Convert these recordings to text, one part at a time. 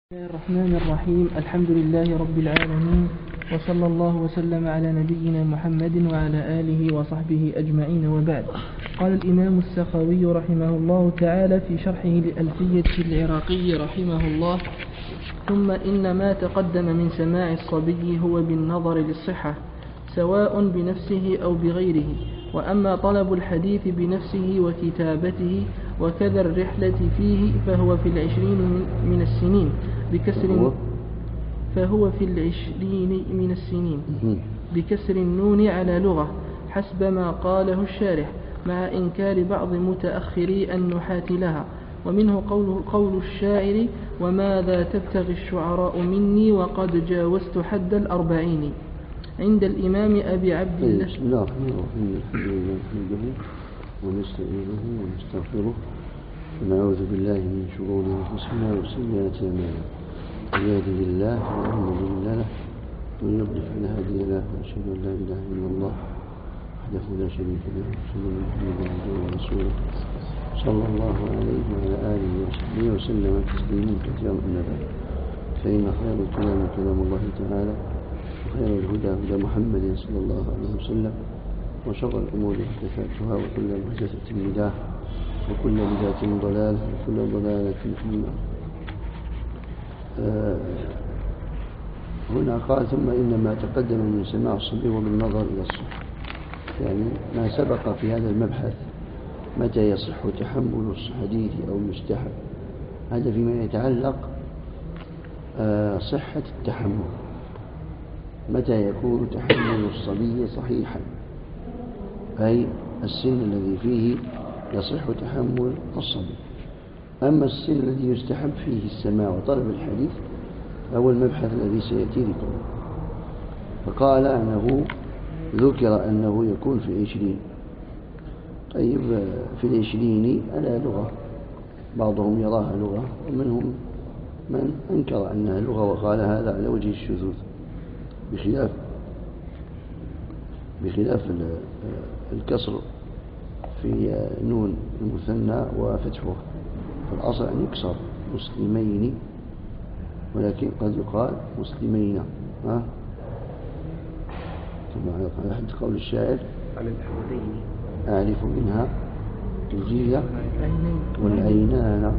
بسم الله الرحمن الرحيم. الحمد لله رب العالمين، وصلى الله وسلم على نبينا محمد وعلى آله وصحبه أجمعين، وبعد. قال الإمام السخاوي رحمه الله تعالى في شرحه لألفية العراقي رحمه الله: ثم إن ما تقدم من سماع الصبي هو بالنظر للصحة سواء بنفسه أو بغيره، وأما طلب الحديث بنفسه وكتابته وكذا الرحلة فيه فهو في 20 من السنين بكسر النون على لغة حسب ما قاله الشارح، مع إنكار بعض متأخري النحاة لها. ومنه قول الشاعر: وماذا تبتغي الشعراء مني وقد جاوزت حد 40. عند الإمام أبي عبد الله. بسم الله الرحمن الرحيم. نحمده ونستعينه ونستغفره ونعوذ بالله من شرور أنفسنا وسيئات أعمالنا. من يهده الله فلا مضل له ومن يضلل فلا هادي له، وأشهد أن لا إله إلا الله وحده لا شريك له، وأشهد أن محمدا عبده ورسوله صلى الله عليه وعلى آله وصحبه وسلم تسليما كثيرا. أما بعد، فإن خير الكلام كلام الله تعالى، وخير الهدى هدى محمد صلى الله عليه وسلم، وشر الأمور محدثاتها، وكل محدثة بدعة، وكل بدعة ضلالة، وكل ضلالة في النار. هنا قال: ثم إن ما تقدم من سماع الصبي وبالنظر إلى الصحة، يعني ما سبق في هذا المبحث متى يصح تحمل الحديث أو يستحب. هذا فيما يتعلق صحة التحمل، متى يكون تحمل الصبي صحيحا، أي السن الذي فيه يصح تحمل الصبي. أما السن الذي يستحب فيه السماع وطلب الحديث هو المبحث الذي سيأتي ذكره. فقال أنه ذكر أنه يكون في 20. طيب، في 20 على لغة، بعضهم يراها لغة، ومنهم من أنكر أنها لغة وقال هذا على وجه الشذوذ، بخلاف الكسر في نون المثنى وفتحه. فالأصل أن يكسر مسلمين، ولكن قد يقال مسلمين، كما على حد قول الشاعر: أعرف منها الجيل والعينان،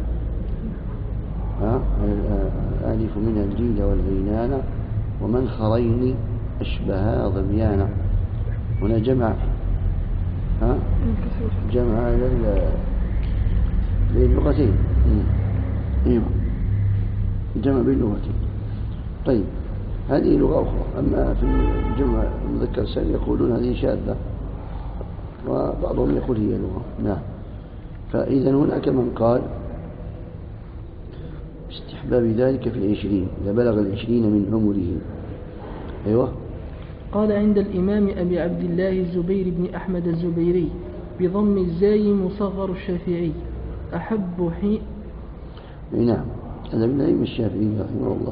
أعرف منها الجيل والعينان، ومن خرين أشبها ظبيانا. هنا جمع بين اللغتين، جمع بين اللغتين. طيب، هذه لغة أخرى. أما في الجمع المذكر السالم يقولون هذه شاذة، وبعضهم يقول هي لغة. نعم. فإذا هناك من قال استحباب ذلك في 20 إذا بلغ 20 من عمره. أيوة. قال: عند الإمام أبي عبد الله الزبير بن أحمد الزبيري بضم الزاي مصغر الشافعي أحب حين. نعم، هذا من الإمام الشافعي رحمه الله.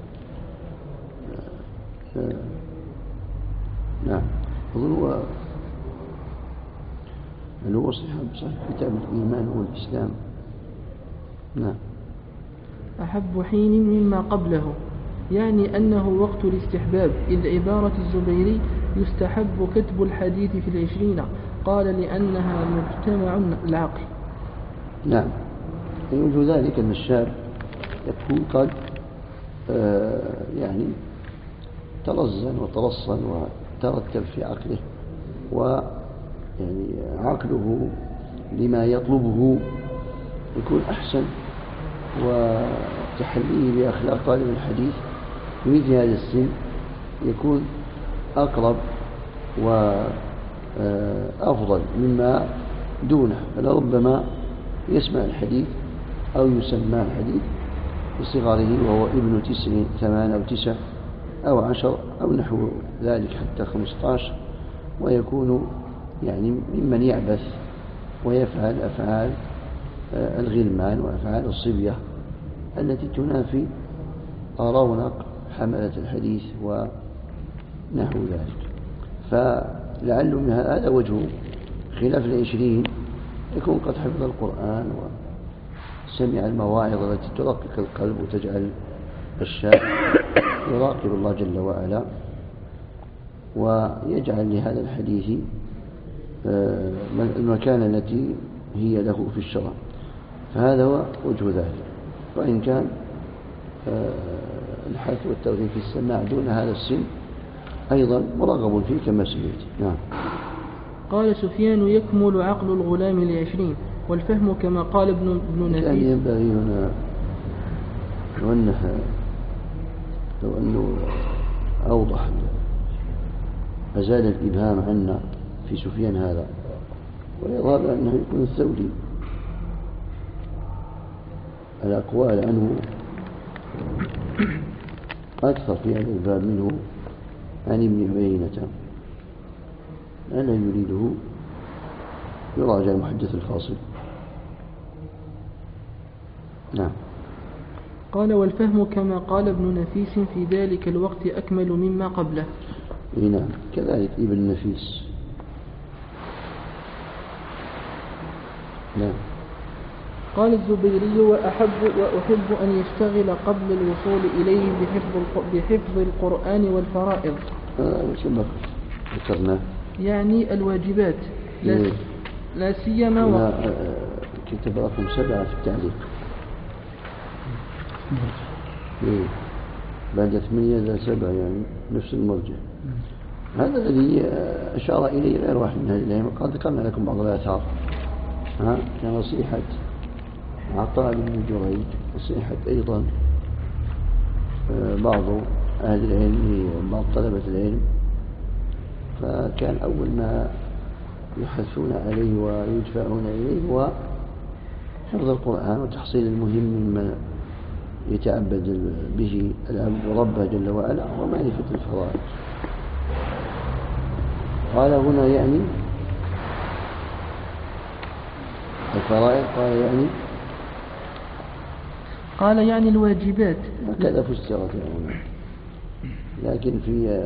نعم، أظن هو صحيح كتاب الإيمان والإسلام. نعم. أحب حين مما قبله، يعني أنه وقت الاستحباب، إذ عبارة الزبيري يستحب كتب الحديث في 20. قال: لأنها مجتمع العقل. نعم، يوجد ذلك أن الشاب يكون قد يعني ترزن وترصن وترتب في عقله، ويعني عقله لما يطلبه يكون أحسن، وتحليه بأخلاق طالب الحديث في مثل هذا السن يكون أقرب وأفضل مما دونه. فلربما يسمع الحديث أو يسمع الحديث بصغره وهو ابن 8 أو 9 أو 10 أو نحو ذلك حتى 15، ويكون يعني ممن يعبث ويفعل أفعال الغلمان وأفعال الصبية التي تنافي رونق حملة الحديث ونحو ذلك. فلعل من هذا وجه خلاف 20 يكون قد حفظ القرآن وسمع المواعظ التي ترقق القلب وتجعل الشاب يراقب الله جل وعلا ويجعل لهذا الحديث المكانة التي هي له في الشرع، فهذا هو وجه ذلك. وإن كان الحث والترغيب في السماع دون هذا السن أيضا مرغب فيه كما سمعت. نعم. قال سفيان: يكمل عقل الغلام ل20، والفهم كما قال ابن نفيس. يعني ينبغي هنا لو أنه أوضح أزال الإبهام عنا في سفيان هذا، ويظهر أنه يكون الثوري. الأقوال عنه أكثر في هذا الباب منه عن ابن عيينة، ألا يريده يراجع المحدث الفاصل. نعم. قال: والفهم كما قال ابن نفيس في ذلك الوقت أكمل مما قبله. نعم، كذلك ابن نفيس. نعم. قال الزبيري: وأحب أن يشتغل قبل الوصول إليه بحفظ القرآن والفرائض. كما ذكرنا يعني الواجبات، لا سيما كتب رقم 7 في التعليق. بعد 8 إلى 7 يعني نفس المرجع. هذا الذي أشار إليه غير واحد من هذه الأئمة. قد ذكرنا لكم بعض الآثار كنصيحة عطاء بن جريج، نصيحة أيضا بعض أهل العلم بعض طلبة العلم. فكان أول ما يحثون عليه ويدفعون إليه هو حفظ القرآن وتحصيل المهم مما يتعبد به العبد ربه جل وعلا ومعرفة الفرائض. قال هنا يعني الفرائض، قال يعني الواجبات. هكذا فسرت يعني. لكن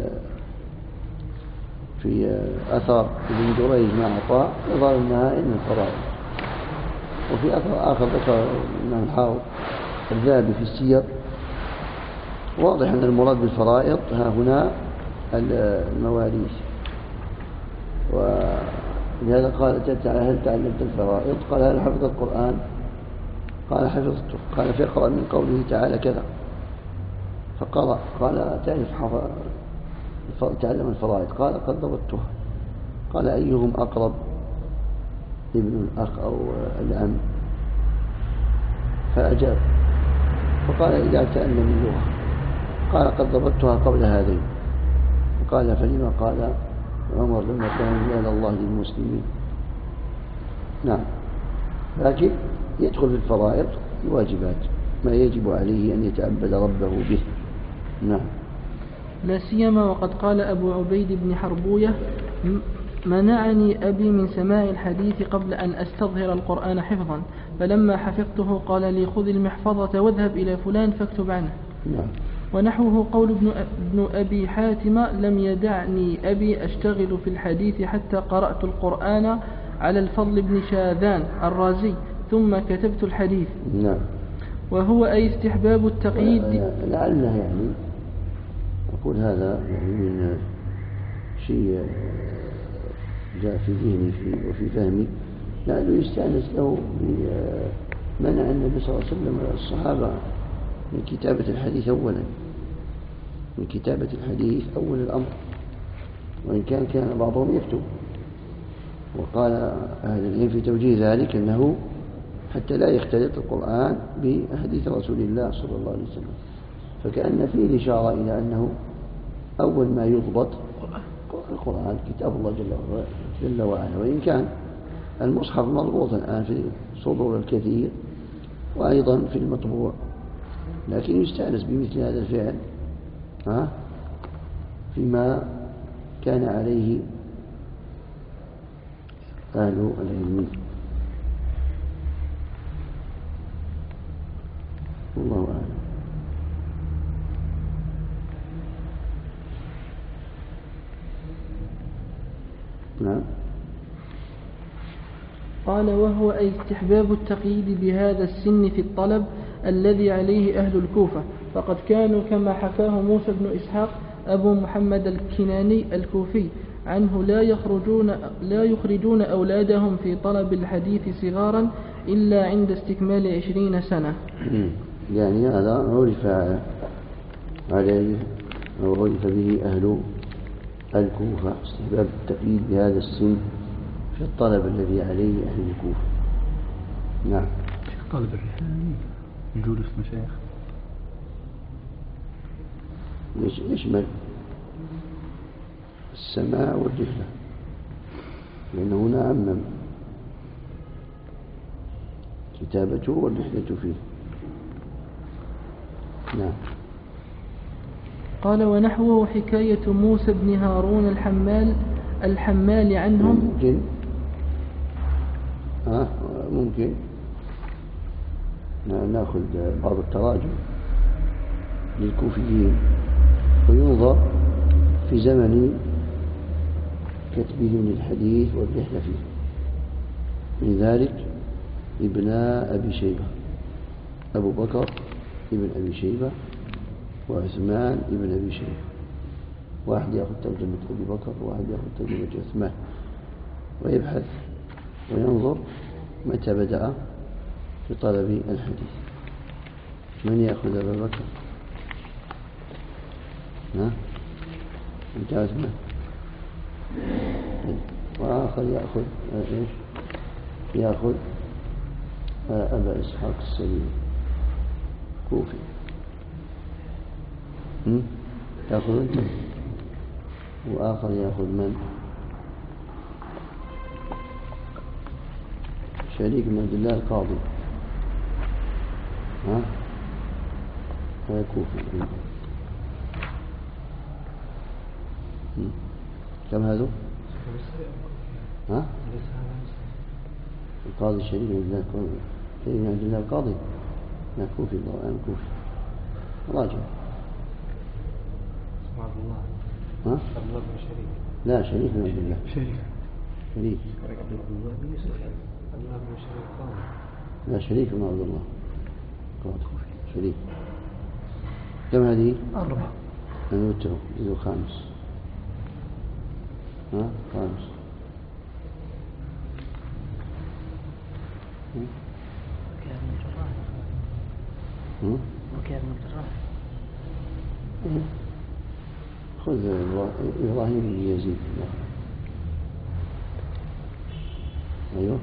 في أثر ابن جريج مع عطاء يظهر أنها إن الفرائض. وفي أثر آخر ذكر الإمام الحافظ الذهبي في السير واضح أن المراد بالفرائض ها هنا المواريث. ولهذا قال: هل تعلمت الفرائض؟ قال: هل حفظ القرآن؟ قال: حفظته. قال: فاقرأ من قوله تعالى كذا، فقرأ. قال: تعلم الفرائض؟ قال: قد ضبطتها. قال: أيهم أقرب، ابن الأخ أو العم؟ فأجاب. فقال: إذا تعلم اللغة. قال: قد ضبطتها قبل هذين. قال: فلما؟ قال عمر: لما كان إلى الله للمسلمين. نعم. لكن يدخل في الفرائض الواجبات، ما يجب عليه أن يتعبد ربه به. نعم. لا سيما وقد قال أبو عبيد بن حربوية: منعني أبي من سماع الحديث قبل أن أستظهر القرآن حفظا، فلما حفظته قال لي: خذ المحفظة واذهب إلى فلان فاكتب عنه. نعم. ونحوه قول ابن أبي حاتم: لم يدعني أبي أشتغل في الحديث حتى قرأت القرآن على الفضل بن شاذان الرازي ثم كتبت الحديث. نعم. وهو أي استحباب التقييد. لعله يعني أقول هذا يعني من شيء جاء في ذهني وفي فهمي، لأنه يستأنس له بمنع النبي صلى الله عليه وسلم الصحابة من كتابة الحديث أولا، من كتابة الحديث أول الأمر، وإن كان بعضهم يكتب. وقال أهل العلم في توجيه ذلك أنه حتى لا يختلط القرآن بحديث رسول الله صلى الله عليه وسلم. فكأن فيه الإشارة إلى أنه أول ما يضبط القرآن كتاب الله جل وعلا. وإن كان المصحف مضبوط الآن في صدور الكثير وأيضا في المطبوع، لكن يستأنس بمثل هذا الفعل فيما كان عليه أهل العلم. والله أعلم. نعم. قال: وهو أي استحباب التقييد بهذا السن في الطلب الذي عليه أهل الكوفة، فقد كانوا كما حكاه موسى بن إسحاق أبو محمد الكناني الكوفي عنه لا يخرجون أولادهم في طلب الحديث صغارا إلا عند استكمال 20 سنة. يعني هذا عرف عليه أو عرف به أهل الكوفة استحباب التقييد بهذا السن في الطلب الذي عليه أهل الكوفة. نعم. طالب الرحلة نجول اسم شيخ يشمل السماع والرحلة، لأن هنا عمم كتابته والرحلة فيه. نعم. قال ونحوه حكاية موسى بن هارون الحمال عنهم. ممكن نأخذ بعض التراجم للكوفيين وينظر في زمن كتبهم للحديث والرحلة فيه. من ذلك ابن أبي شيبة، أبو بكر ابن أبي شيبة وعثمان ابن أبي شيبة، واحد يأخذ ترجمة أبي بكر وواحد يأخذ ترجمة عثمان، ويبحث وينظر متى بدأ في طلب الحديث. من يأخذ أبا بكر؟ أنت عثمان، وآخر يأخذ أبا إسحاق السبيعي كوفي. يأخذ أنت، وآخر يأخذ من؟ شريك بن عبد الله القاضي، هذا كوفي. كم هذا؟ القاضي شريك بن عبد الله القاضي، لا كوفي، أنا كوفي. راجع. عبد الله. عبد الله بن شريك. لا، شريك بن عبد الله. شريك. عبد الله بن شريك قاضي. لا، شريك بن عبد الله قاضي. شريك. كم هذه؟ 4. أنا قلت له 5. خامس. وكيع بن الجراح. خذ إبراهيم بن يزيد. أيوه.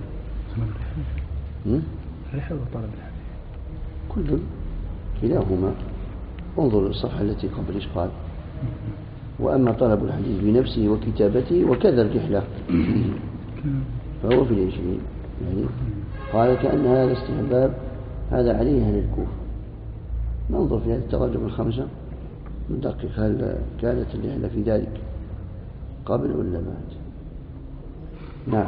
الرحلة وطلب الحديث كل كلاهما. انظر الصفحة التي قبل إيش قال. وأما طلب الحديث بنفسه وكتابته وكذا الرحلة فهو في 20. يعني قال كأن هذا استحباب هذا عليه أهل الكوفة. ننظر في هذه التراجم 5 ندقق هل كانت الرحلة في ذلك قبل ولا بعد. نعم.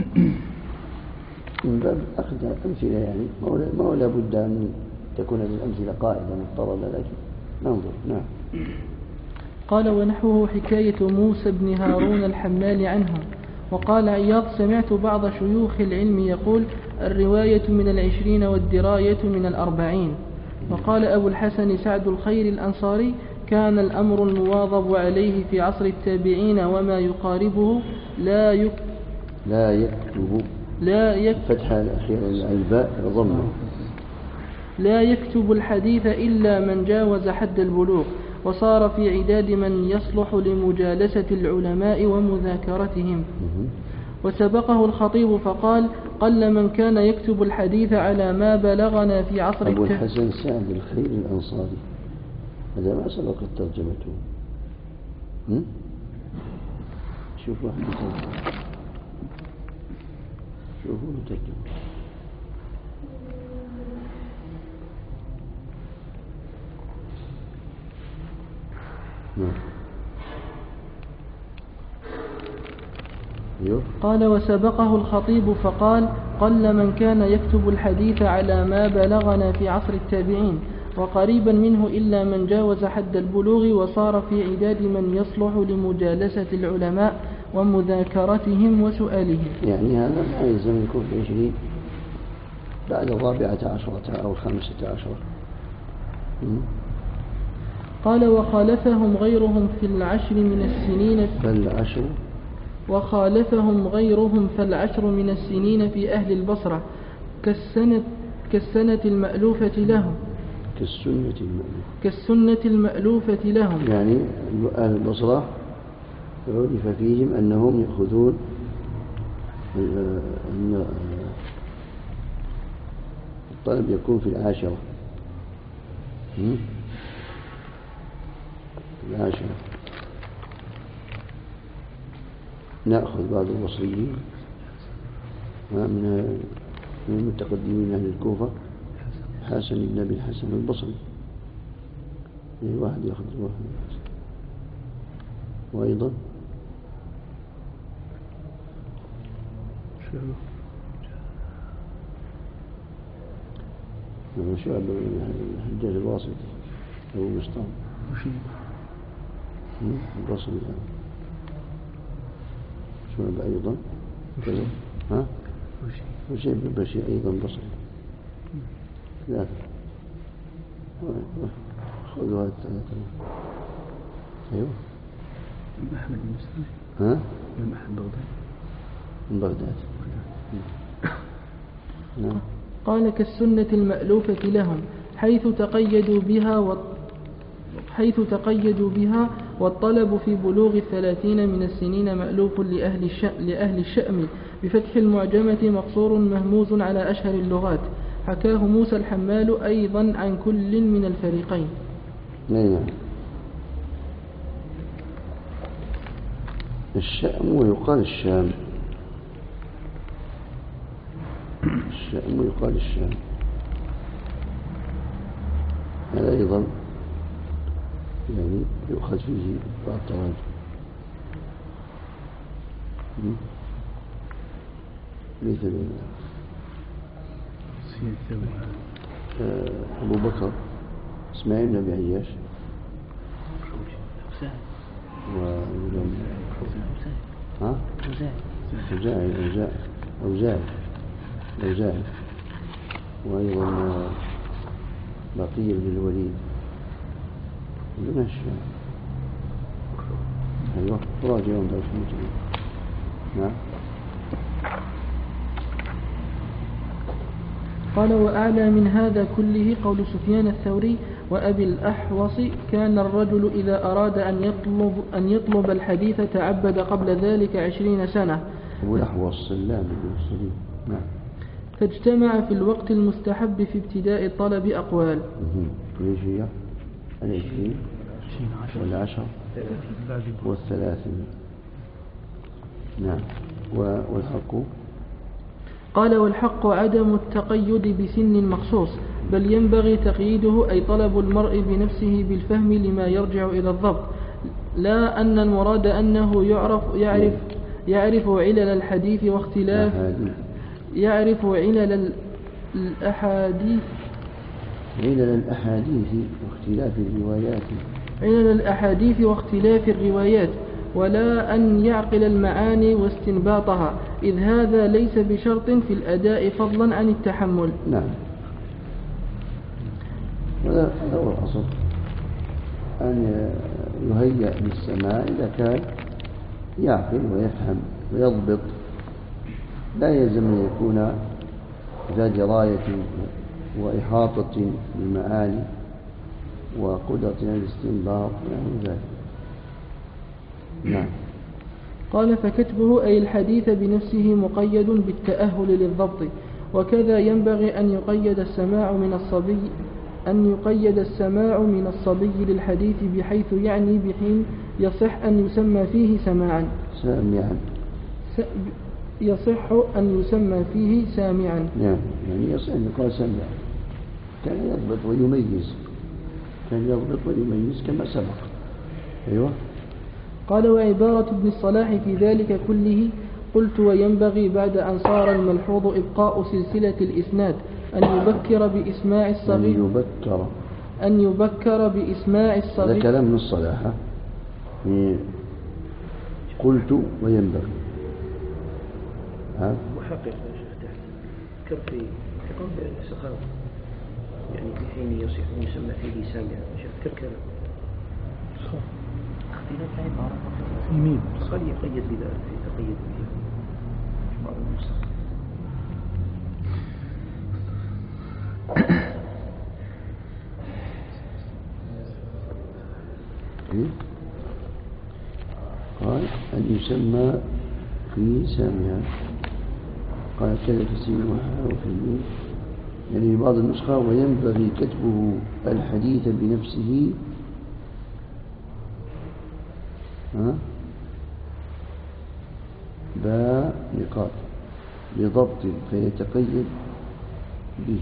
من باب أخذ أمثلة، يعني ما لا بد أن تكون الأمثلة قاعدة مضطردة، لكن ننظر. نعم. قال ونحوه حكاية موسى بن هارون الحمال عنهم. وقال عياض سمعت بعض شيوخ العلم يقول الرواية من 20 والدراية من 40. وقال أبو الحسن سعد الخير الأنصاري كان الأمر المواظب عليه في عصر التابعين وما يقاربه فتح الأخير الباء ضمه لا يكتب الحديث إلا من جاوز حد البلوغ وصار في عداد من يصلح لمجالسة العلماء ومذاكرتهم. وسبقه الخطيب فقال قل من كان يكتب الحديث على ما بلغنا في عصر أبو الحسن سعد الخير الأنصاري، هذا ما سبقت ترجمته. شوفوا واحد ترجمة، شوفوا ترجمة. قال وسبقه الخطيب فقال قل من كان يكتب الحديث على ما بلغنا في عصر التابعين وقريبا منه إلا من جاوز حد البلوغ وصار في عداد من يصلح لمجالسة العلماء ومذاكرتهم وسؤالهم. يعني هذا لا يلزم يكون في 20 بعد 14 أو 15. قال وخالفهم غيرهم في العشر من السنين فالعشر وخالفهم غيرهم فالعشر من السنين في أهل البصرة كالسنة المألوفة لهم كالسنة المألوفة لهم. يعني أهل البصرة عرف فيهم أنهم يأخذون أن الطلب يكون في العاشرة. العاشرة نأخذ بعض البصريين من المتقدمين أهل الكوفة حسن بن أبي الحسن البصري، يعني واحد يأخذ واحد، وأيضا شعب الحجاج الواسطي أبو بسطام البصري، شعب أيضا ها وشيء بن بشير أيضا بصري. ثلاثة خذوا هذه الثلاثة. أيوه أحمد بن مسلم ها من أحد بغداد من بغداد. نعم. قال كالسنة المألوفة لهم حيث تقيدوا بها والطلب في بلوغ 30 من السنين مألوف لأهل الشأم بفتح المعجمة مقصور مهموز على أشهر اللغات. حكاه موسى الحمال أيضا عن كل من الفريقين. نعم. الشأم ويقال الشام، الشأم ويقال الشام، هذا أيضا يعني يؤخذ فيه بعض التراجم. ليس أبو بكر إسماعيل بن أبي عياش أوزاعي وأيضا بقية بن الوليد من الشام. أيوة راجعون نعم. قال وأعلى من هذا كله قول سفيان الثوري وأبي الأحوص كان الرجل إذا أراد أن يطلب الحديث تعبد قبل ذلك 20 سنة. أبو الأحوص سلام بن نعم. فاجتمع في الوقت المستحب في ابتداء الطلب أقوال. ليش هي 20 والعشر والثلاثين. نعم. والحق قال والحق عدم التقيد بسن مخصوص بل ينبغي تقييده أي طلب المرء بنفسه بالفهم لما يرجع إلى الضبط، لا أن المراد أنه يعرف علل الحديث واختلاف يعرف علل الأحاديث واختلاف الروايات ولا أن يعقل المعاني واستنباطها، إذ هذا ليس بشرط في الأداء فضلا عن التحمل. نعم. هذا هو الأصل، أن يهيأ للسماع إذا كان يعقل ويفهم ويضبط، لا يلزم أن يكون ذا دراية وإحاطة بالمعاني وقدرة على الاستنباط ونحو ذلك. نعم. قال فكتبه أي الحديث بنفسه مقيد بالتأهل للضبط، وكذا ينبغي أن يقيد السماع من الصبي للحديث بحيث يعني بحين يصح أن يسمى فيه سماعا. يصح أن يسمى فيه سامعا. نعم، يعني يصح أن يقال سمع، كان يضبط ويميز كما سبق. أيوة. قال وعبارة ابن الصلاح في ذلك كله قلت وينبغي بعد أن صار الملحوظ إبقاء سلسلة الإسناد أن يبكر بإسماع الصغير. هذا كلام من الصلاح. قلت وينبغي وحقق يا شيخ تحت كم في قال السخاوي يعني في حين يصح أن يسمى فيه سامعا شاف كذا اختلاف العبارة في ميم قد يقيد بذلك يتقيد به بعض النسخ. قال أن يسمى فيه سامعا قال كذا في السين وحاء وفي الميم يعني في بعض النسخة وينبغي كتبه الحديث بنفسه باء نقاط بضبط فيتقيد به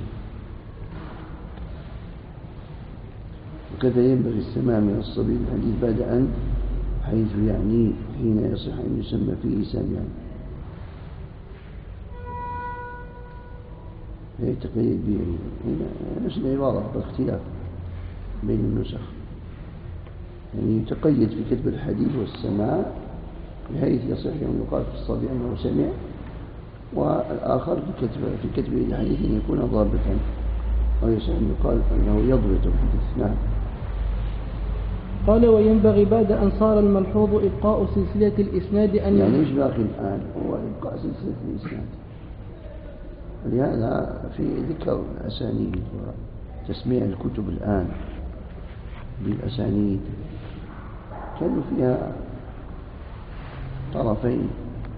وكذا ينبغي السماع من الصبي الحديث بعد أن حيث يعني حين يصح أن يسمى فيه سامعا يتقيد به نفس العبارة باختلاف بين النسخ يعني يتقيد في كتب الحديث والسماع بحيث يصح أن يقال في الصبي أنه سمع والآخر في كتب الحديث أن يكون ضابطا أو يصح أن يقال أنه يضبط الحديث. نعم. قال وينبغي بعد أن صار الملحوظ إبقاء سلسلة الإسناد أن يعني إيش باقي الآن هو إبقاء سلسلة الإسناد ولهذا في ذكر الأسانيد وتسميع الكتب الآن بالأسانيد كانوا فيها طرفين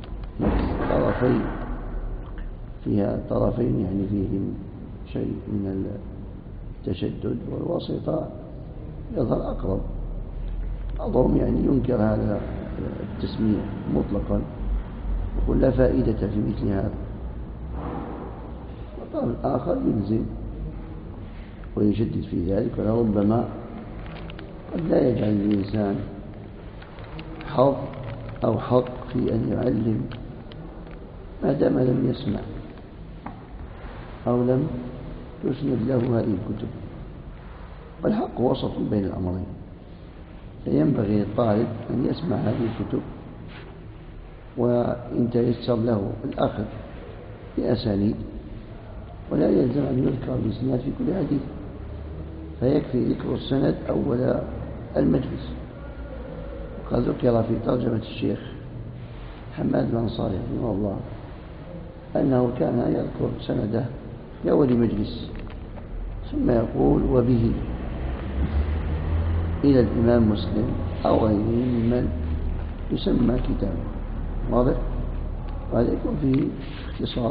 فيها طرفين يعني فيهم شيء من التشدد والواسطة يظهر أقرب بعضهم يعني ينكر هذا التسميع مطلقا يقول لا فائدة في مثل هذا والطرف الآخر يلزم ويشدد في ذلك ولربما قد لا يجعل الإنسان حظ أو حق في أن يعلم ما دام لم يسمع أو لم تسند له هذه الكتب والحق وسط بين الأمرين فينبغي للطالب أن يسمع هذه الكتب وإن تيسر له الأخذ بأسانيد ولا يلزم أن يذكر الإسناد في كل حديث فيكفي ذكر السند أول المجلس. وقد ذكر في ترجمة الشيخ حماد بن صالح رحمه الله أنه كان يذكر سنده في أول مجلس ثم يقول وبه إلى الإمام مسلم أو غيره ممن يسمى كتابه واضح وهذا يكون فيه اختصار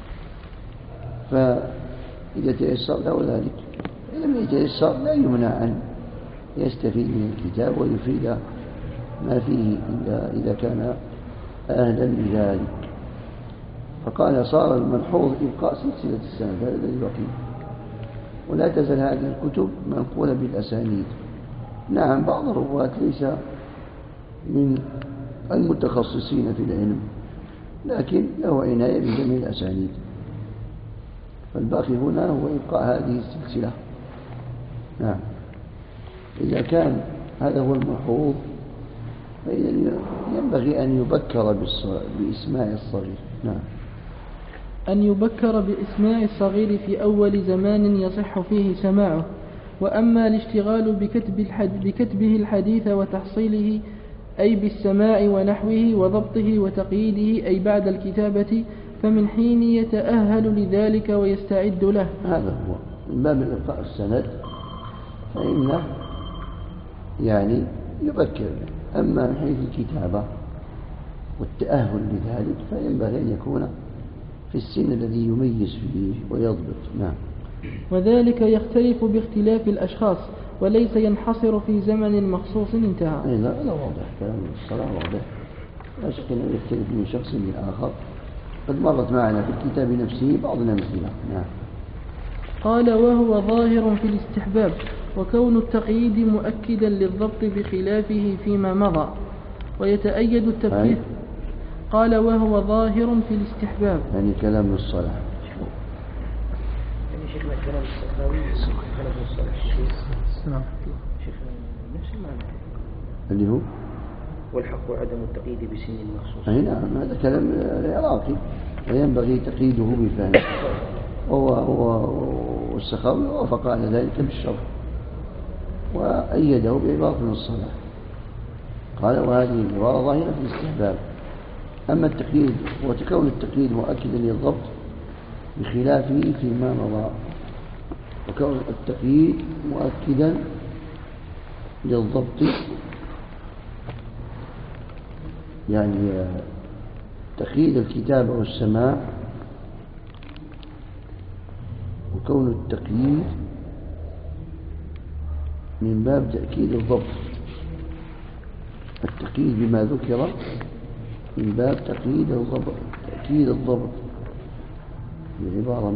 فإذا تيسر له ذلك لم يتيسر لا يمنع أن يستفيد من الكتاب ويفيد ما فيه إذا كان أهلا لذلك. فقال صار الملحوظ إبقاء سلسلة السند هذا الذي يقين ولا تزال هذه الكتب منقولة بالأسانيد. نعم بعض الرواة ليس من المتخصصين في العلم لكن له عناية بجميع الأسانيد فالباقي هنا هو إبقاء هذه السلسلة. نعم. إذا كان هذا هو الملحوظ فإذا ينبغي أن يبكر بإسماع الصغير. نعم. أن يبكر بإسماع الصغير في أول زمان يصح فيه سماعه. وأما الاشتغال بكتبه الحديث وتحصيله أي بالسماع ونحوه وضبطه وتقييده أي بعد الكتابة فمن حين يتأهل لذلك ويستعد له. هذا هو من باب إبقاء السند فإنه يعني يبكر. أما من حيث الكتابة والتأهل لذلك فينبغي أن يكون في السن الذي يميز فيه ويضبط. نعم. وذلك يختلف باختلاف الأشخاص وليس ينحصر في زمن مخصوص انتهى. لا واضح كلام الصلاة واضح لا شك أنه يختلف من شخص لآخر قد مرت معنا في الكتاب نفسه بعض الأمثلة. نعم. قال وهو ظاهر في الاستحباب وكون التقييد مؤكدا للضبط بخلافه فيما مضى ويتأيد التفكير. قال وهو ظاهر في الاستحباب يعني كلام الصلاة يعني شيخنا كلام السخاوي كلام الصلاة نعم شيخنا نفس المعنى اللي هو والحق عدم التقييد بسن مخصوص. نعم هذا كلام العراقي وينبغي تقييده بفهم والسخاوي وافق على ذلك بالشرح وأيده بعبارة من الصلاة. قال وهذه العبارة ظاهرة في الاستحباب. أما التقييد وتكون التقييد مؤكدا للضبط بخلافه فيما مضى. وكون التقييد مؤكدا للضبط يعني تقييد الكتاب والسماع، وكون التقييد من باب تأكيد الضبط. التقييد بما ذكر من باب تأكيد الضبط بعبارة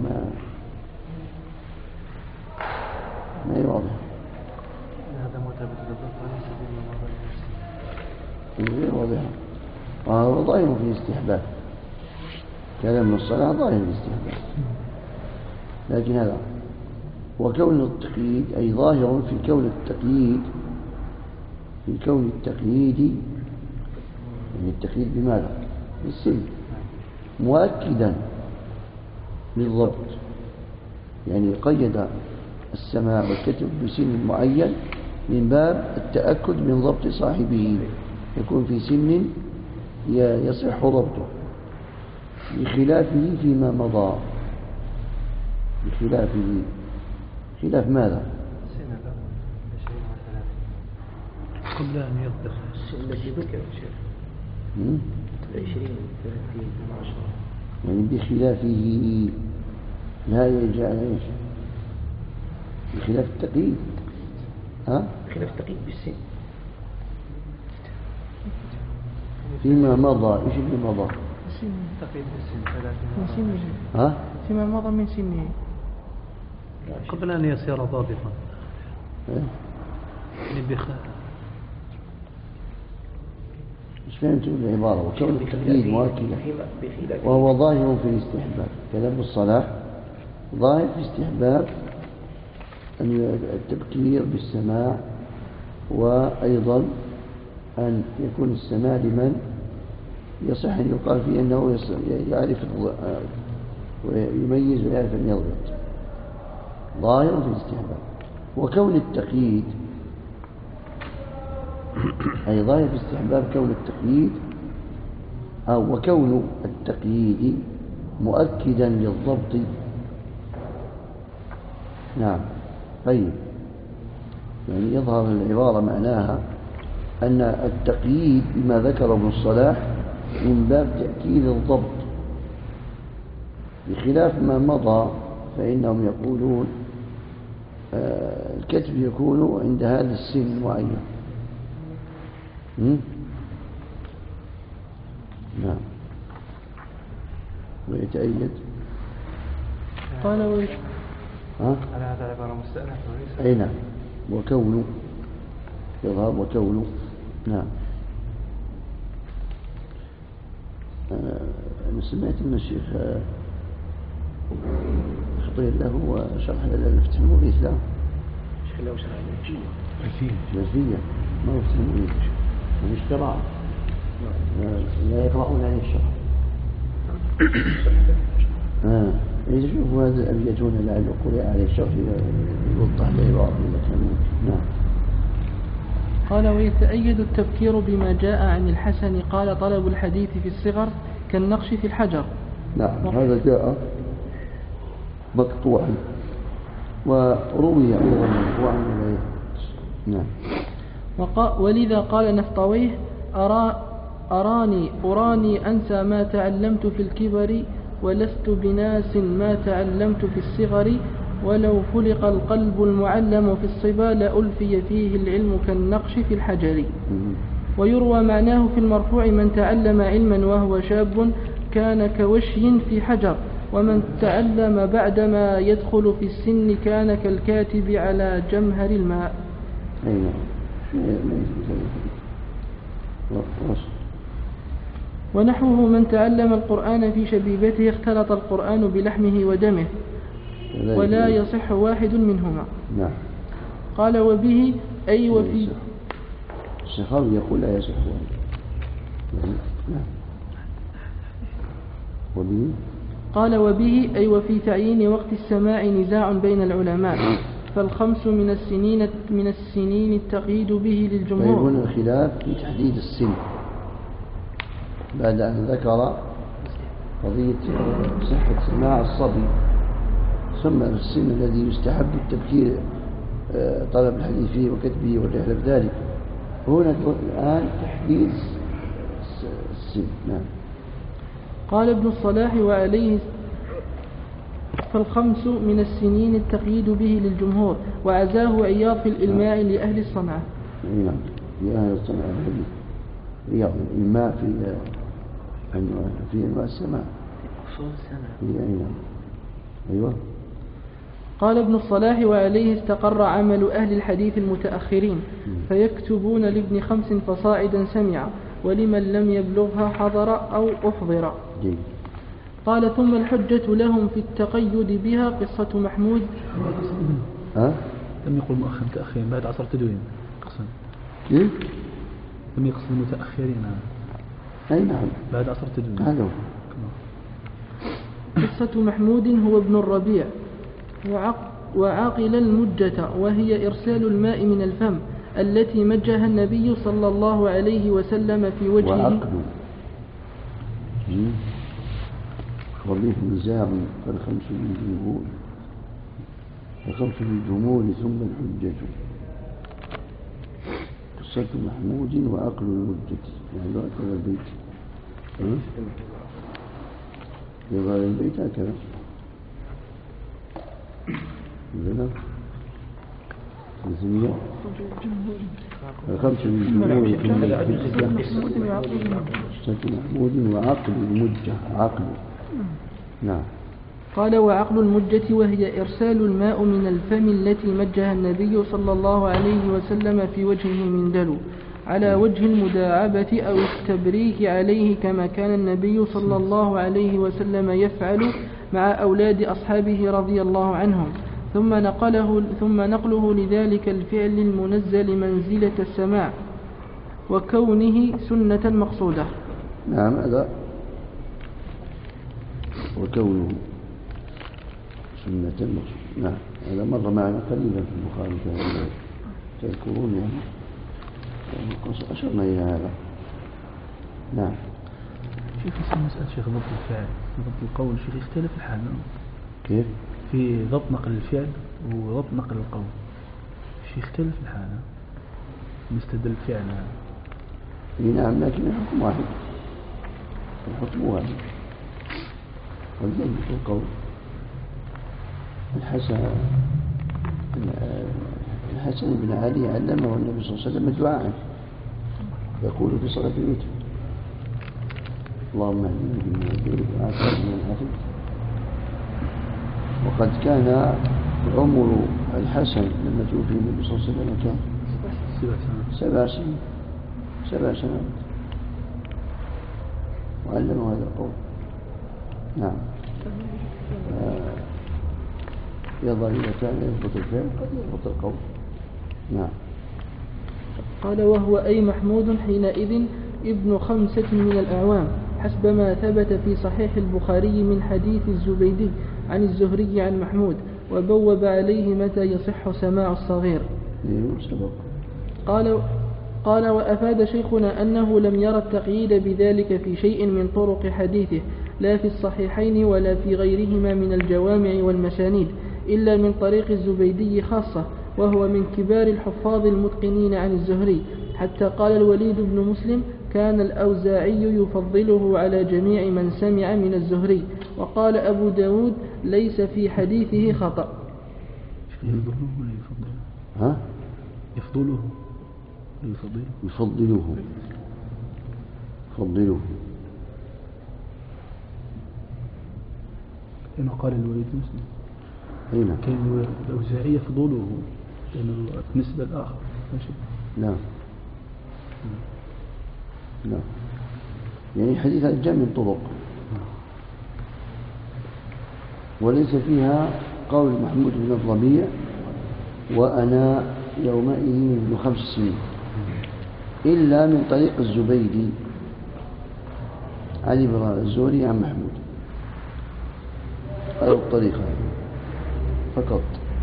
ما يواضح. هذا مرتبط بالضبط وليس بالمضاد غير واضح. وهو ظاهر في الاستحباب. كلام الصلاة ظاهر في الاستحباب، لكن هذا وكون التقييد أي ظاهر في كون التقييد يعني التقييد بماذا؟ بالسن مؤكدا للضبط، يعني قيد السماع والكتب بسن معين من باب التأكد من ضبط صاحبه، يكون في سن يصح ضبطه، بخلافه فيما مضى. بخلافه خلاف ماذا؟ قبل أن يطبخ التي ذكرت شيخ 20 30 10 يعني بخلافه لا يجعل ايش؟ بخلاف التقييد. بخلاف التقييد بالسن فيما مضى. ايش اللي مضى؟ تقييد بالسن من سنه. فيما مضى من سنه قبل أن يصير ضابطا. مش فهمت العبارة. وكون التقييد مؤكدا وهو ظاهر في الاستحباب. كلام الصلاة ظاهر في استحباب أن التبكير بالسماع، وأيضا أن يكون السماع لمن يصح أن يقال فيه أنه يعرف ويميز ويعرف أن يضبط. ظاهر في الاستحباب. وكون التقييد أي ظاهر في استحباب كون التقييد وكون التقييد مؤكدا للضبط. نعم. طيب، يعني يظهر العبارة معناها أن التقييد بما ذكر ابن الصلاح من باب تأكيد الضبط، بخلاف ما مضى فإنهم يقولون الكتب يكون عند هذا السن المعين. نعم. ويتأيد قال على هذا العبارة مستأنف وليس. أي نعم. وكون يظهر وكون. نعم. أنا سمعت أن الشيخ خطير له شرح الفتح المغيث له. الشيخ له شرح الجزية ما هو فتح المغيث، مش قراءة. لا يقرؤون عليه الشرح. يشوفوا هذا الأبيات هنا لعل قرئ عليه الشرح يوضح العبارة إذا كان ممكن. نعم. قال ويتأيد التبكير بما جاء عن الحسن قال طلب الحديث في الصغر كالنقش في الحجر. نعم. هذا جاء مقطوعا وروي أيضا مقطوعا. نعم. ولذا قال نفطويه أراني أنسى ما تعلمت في الكبر ولست بناس ما تعلمت في الصغر ولو فلق القلب المعلم في الصبا لألفي فيه العلم كالنقش في الحجر. ويروى معناه في المرفوع من تعلم علما وهو شاب كان كوشي في حجر، ومن تعلم بعدما يدخل في السن كان كالكاتب على جمهر الماء. ونحوه من تعلم القرآن في شبيبته اختلط القرآن بلحمه ودمه ولا يصح واحد منهما. نعم. قال وبه أي وفي السخاوي يقول لا يصح واحد. نعم. وبه قال وبه أي وفي تعيين وقت السماع نزاع بين العلماء، فالخمس من السنين التقييد به للجمهور. فيكون الخلاف في تحديد السن بعد أن ذكر قضية صحة سماع الصبي، ثم السن الذي يستحب التبكير طلب الحديث فيه وكتبه والرحلة بذلك. هنا الآن تحديد السن. نعم. قال ابن الصلاح وعليه فالخمس من السنين التقييد به للجمهور، وعزاه عياض في الإلماع لأهل الصنعة. نعم، لأهل الصنعة عياض الإلماع في أنواع السماع أصول السماع. نعم. أيوة. قال ابن الصلاح وعليه استقر عمل أهل الحديث المتأخرين، فيكتبون لابن 5 فصاعدا سمع، ولمن لم يبلغها حضر أو أحضر. قال ثم الحجة لهم في التقيد بها قصة محمود. لم يقل متأخرين بعد عصر تدوين قسم. كيف؟ لم يقصد المتأخرين. أي نعم. بعد عصر تدوين. هذا قصة محمود هو ابن الربيع، وعقل المجة وهي إرسال الماء من الفم التي مجها النبي صلى الله عليه وسلم في وجهه. وعقل وضيف نزاع فالخمس للجمهور ثم الحجة. قصة محمود وعقل المجة يعني هكذا البيت. يظهر البيت هكذا مثلا الخمس للجمهور ثم الحجة. قصة محمود وعقل المجة. عقل. نعم. قال وعقل المجة وهي إرسال الماء من الفم التي مجها النبي صلى الله عليه وسلم في وجهه من دلو على وجه المداعبة أو التبريك عليه، كما كان النبي صلى الله عليه وسلم يفعل مع أولاد أصحابه رضي الله عنهم، ثم نقله لذلك الفعل المنزل منزلة السماع وكونه سنة مقصودة. نعم. هذا وكونه سنة مقصودة. نعم. هذا مر معنا قليلا في البخاري تذكرون يعني أشرنا إلى هذا. نعم. شيخ مسألة شيخ ضبط الفعل ضبط القول شيخ يختلف الحال. كيف؟ في ضبط نقل الفعل وضبط نقل القول شيخ يختلف الحال مستدل الفعل. نعم، لكن الحكم واحد. الحكم واحد. والضبط القول الحسن بن علي علمه النبي صلى الله عليه وسلم دعاء يقول في صلاة الوتر: اللهم اهدني فيمن هديت وعافني فيمن عافيت. وقد كان عمر الحسن لما توفي النبي صلى الله عليه وسلم كان 7 سنوات وعلمه هذا القول. نعم. يظهر إذا كان يضبط الفعل يضبط القول. نعم. قال وهو أي محمود حينئذ ابن 5 من الأعوام حسب ما ثبت في صحيح البخاري من حديث الزبيدي عن الزهري عن محمود، وبوب عليه متى يصح سماع الصغير. قال وأفاد شيخنا أنه لم يرى التقييد بذلك في شيء من طرق حديثه، لا في الصحيحين ولا في غيرهما من الجوامع والمسانيد، إلا من طريق الزبيدي خاصة، وهو من كبار الحفاظ المتقنين عن الزهري، حتى قال الوليد بن مسلم: كان الأوزاعي يفضله على جميع من سمع من الزهري. وقال أبو داود: ليس في حديثه خطأ. يفضله إنه قال الوليد بن مسلم هنا كان الأوزاعي يفضله لأنه بالنسبة الآخر ماشي. لا يعني حديث الجمع من طرق وليس فيها قول محمود بن الربيع وأنا يومئذ ابن 5 سنين، إلا من طريق الزبيدي عن الزهري عن محمود. أو الطريقة فقط.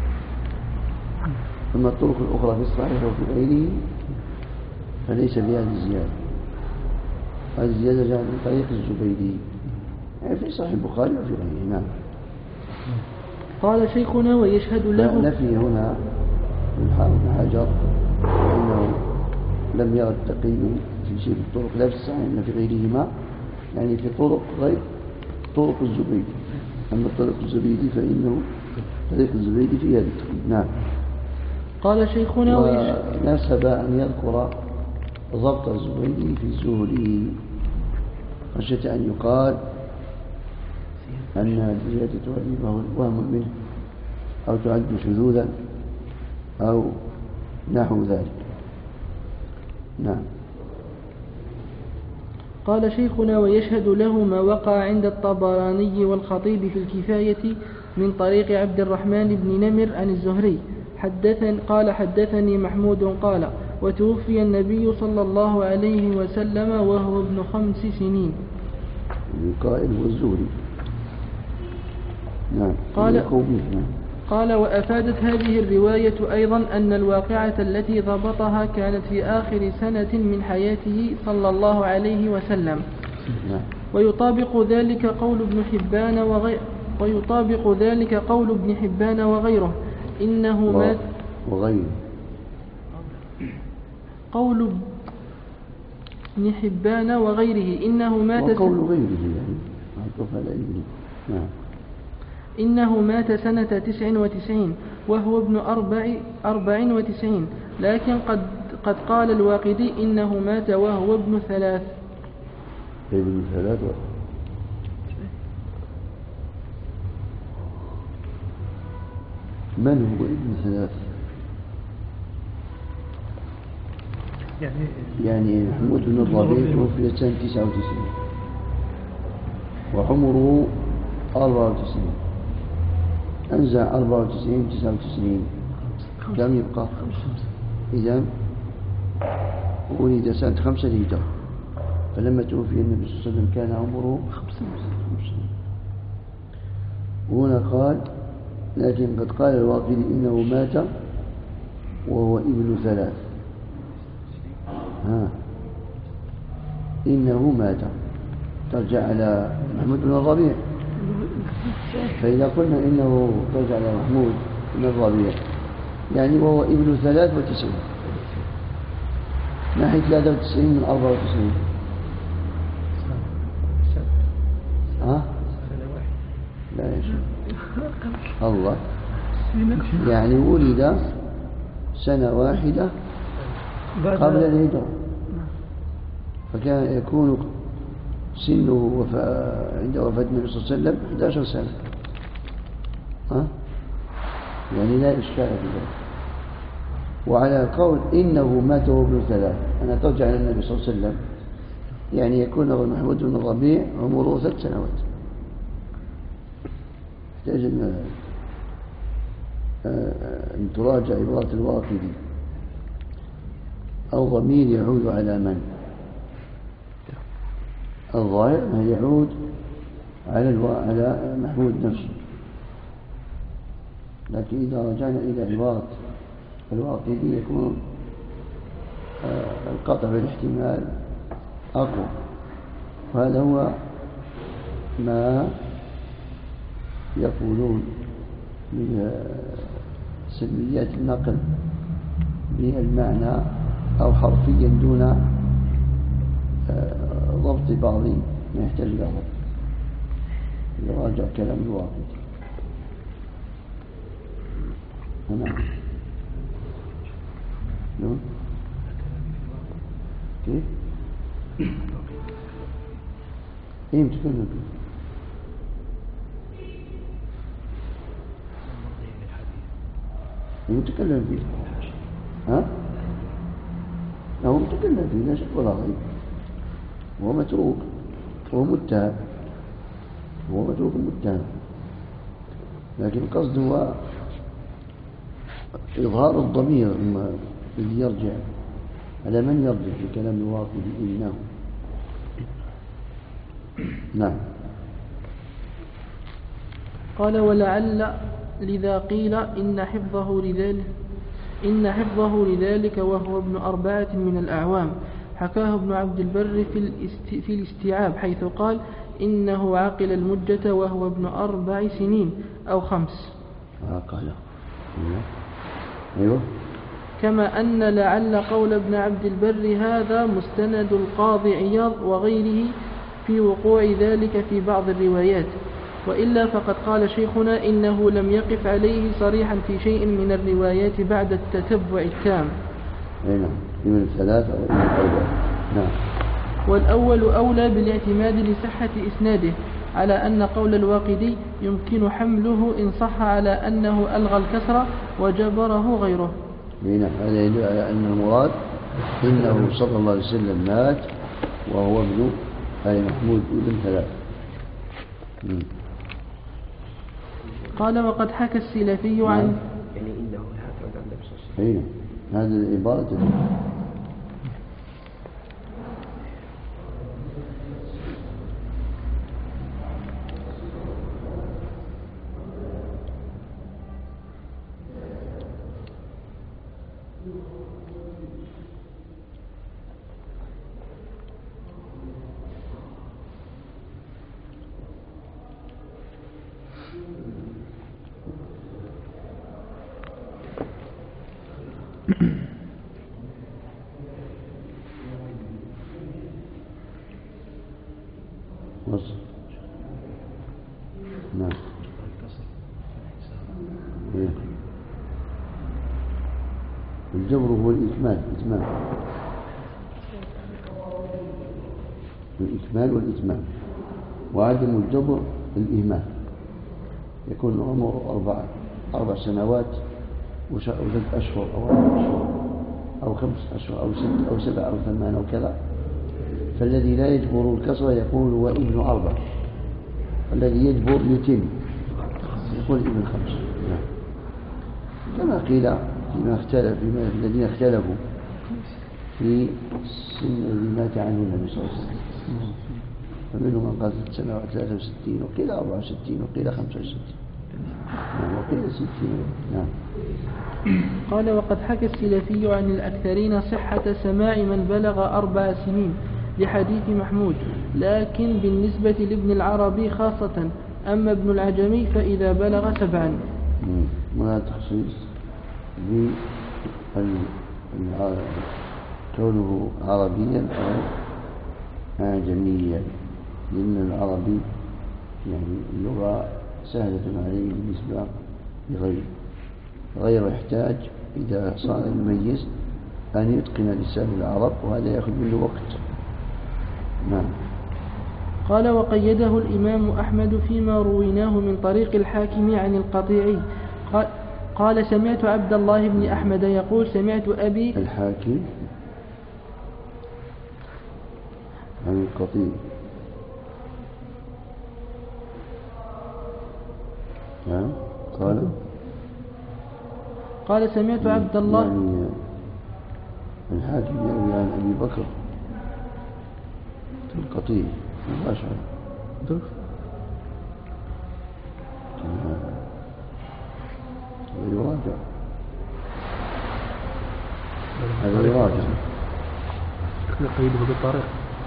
أما الطرق الأخرى في الصحيح وفي غيره فليس بهذه الزيادة. هذه الزيادة جاءت من طريق الزبيدي يعني في صحيح البخاري وفي غيره. نعم. قال شيخنا ويشهد له. نفي هنا من حافظ بن حجر أنه لم يرى التقي في شيء الطرق لا في الصحيح ولا في غيرهما، يعني في طرق غير طرق الزبيدي. أما طرق الزبيدي فإنه طريق الزبيدي فيها التقي. نعم. قال شيخنا وناسب أن يذكر ضبط الزبيدي في زهده خشية أن يقال أن الزيادة هذه وهم منه أو تعد شذوذا أو نحو ذلك. نعم. قال شيخنا ويشهد له ما وقع عند الطبراني والخطيب في الكفاية من طريق عبد الرحمن بن نمر عن الزهري قال حدثني محمود قال وتوفي النبي صلى الله عليه وسلم وهو ابن 5 سنين. القائل والزهري. نعم. قال وأفادت هذه الرواية أيضا أن الواقعة التي ضبطها كانت في آخر سنة من حياته صلى الله عليه وسلم. ويطابق ذلك قول ابن حبان وغيره إنه مات قول ابن حبان وغيره إنه مات وقول غيره يعني نعم. إنه مات سنة 99 وهو ابن 94 لكن قد قال الواقدي إنه مات وهو ابن 3. ابن 3 من هو ابن 3 يعني محمود بن الربيع توفي سنة 99 وعمره 94 أنزع 94 99 لم يبقى. إذن ولد سنة 5 هجرة فلما توفي النبي صلى الله عليه وسلم كان عمره 5. وهنا قال لكن قد قال الواقدي إنه مات وهو ابن 3. إنه مات ترجع على محمود بن الربيع. فإذا قلنا إنه ترجع على محمود بن الربيع يعني وهو ابن 93 ناحية 93 من 94. لا يا شيخ الله يعني ولد سنة واحدة قبل الهجرة فكان يكون سنه عند وفاة النبي صلى الله عليه وسلم 11 سنة. يعني لا إشكال في ذلك. وعلى قول إنه مات وهو ابن 3 أنا ترجع إلى النبي صلى الله عليه وسلم يعني يكون محمود بن الربيع عمره 3 سنوات. يحتاج أن تراجع عبارة الواقدي. الضمير يعود على من؟ الظاهر يعود على محمود نفسه، لكن إذا رجعنا إلى عبارة الواقدي يكون القطع بالاحتمال أقوى. وهذا هو ما يقولون من سلبيات النقل بالمعنى أو حرفيا دون ضبط بعض ما يحتاج إلى ضبط. يراجع كلام الواقدي. نعم. كيف؟ ايه متكلم فيه؟ متكلم فيه. هو متكلم فيه لا شك ولا ريب. هو متروك وهو متهم. هو متروك متهم، لكن القصد هو إظهار الضمير الذي يرجع على من يرجع في كلام الواقدي إنه. نعم. قال ولعل لذا قيل إن حفظه لذلك وهو ابن 4 من الأعوام. حكاه ابن عبد البر في الاستيعاب حيث قال إنه عقل المجة وهو ابن 4 سنين أو 5. عقل. أيوه. كما أن لعل قول ابن عبد البر هذا مستند القاضي عياض وغيره في وقوع ذلك في بعض الروايات، وإلا فقد قال شيخنا إنه لم يقف عليه صريحا في شيء من الروايات بعد التتبع التام. نعم، من 3 أو من 4. نعم. والأول أولى بالاعتماد لصحة إسناده على أن قول الواقدي يمكن حمله إن صح على أنه ألغى الكسر وجبره غيره. نعم، هذا يدل على أن المراد إنه صلى الله عليه وسلم مات وهو ابن آل محمود ابن 3. قال وقد حكى السلفي عن يعني إنه هكذا عند النبي صلى الله عليه وسلم. هذه العبارة نعم. الجبر هو الإكمال والإتمام، وعدم الجبر الإهمال. يكون العمر 4 سنوات و6 أشهر أو 4 أشهر أو 5 أشهر أو 6 أو 7 أو 8 أو كذا، فالذي لا يجبر الكسر يقول هو ابن 4، الذي يجبر يتم يقول ابن 5. كما قيل فيما الذين اختلفوا في السن الذي مات عنه النبي صلى الله عليه وسلم، فمنهم من قال 6 سنوات 63 وقيل 64 وقيل 65 وقيل 60. نعم. قال وقد حكى السلفي عن الأكثرين صحة سماع من بلغ 4 سنين لحديث محمود، لكن بالنسبة لابن العربي خاصة، أما ابن العجمي فإذا بلغ 7. وهذا تخصيص كونه عربيا أو أعجميا، لأن العربي يعني اللغة سهلة عليه بالنسبة لغيره، غير يحتاج إذا صار يميز أن يتقن لسان العرب، وهذا يأخذ منه وقت. نعم. قال وقيده الإمام أحمد فيما رويناه من طريق الحاكم عن القطيعي قال سمعت عبد الله بن أحمد يقول سمعت أبي الحاكم عن القطيع. نعم. قال سمعت عبد الله يعني الحاكم يروي عن أبي بكر القطيع مباشرة. هذا يراجع قيده بالطريق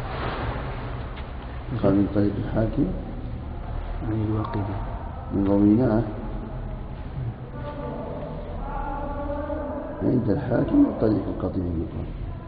قال من طريق الحاكم يعني الواقدي من رويناه عند الحاكم من طريق القطيع يقال.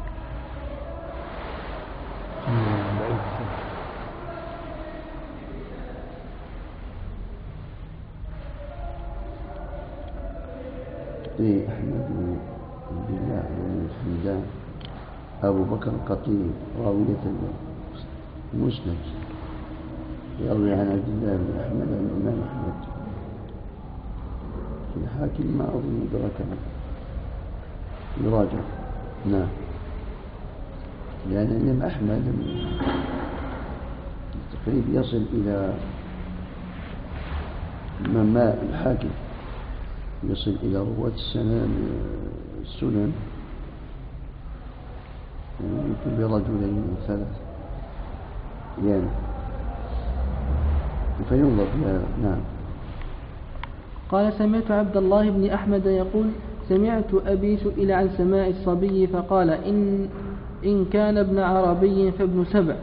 أحمد بن الله بن حمدان أبو بكر القطيع راوية المسند يروي عن عبد الله بن أحمد عن الإمام أحمد. الحاكم ما أظن درك يراجع. نعم. لأن الإمام أحمد تقريبا يصل إلى الحاكم يصل إلى رواة السنن يمكن برجلين أو 3 يعني فينظر في هذا. نعم. قال سمعت عبد الله بن أحمد يقول سمعت أبي سئل عن سماع الصبي فقال إن كان ابن عربي فابن سبع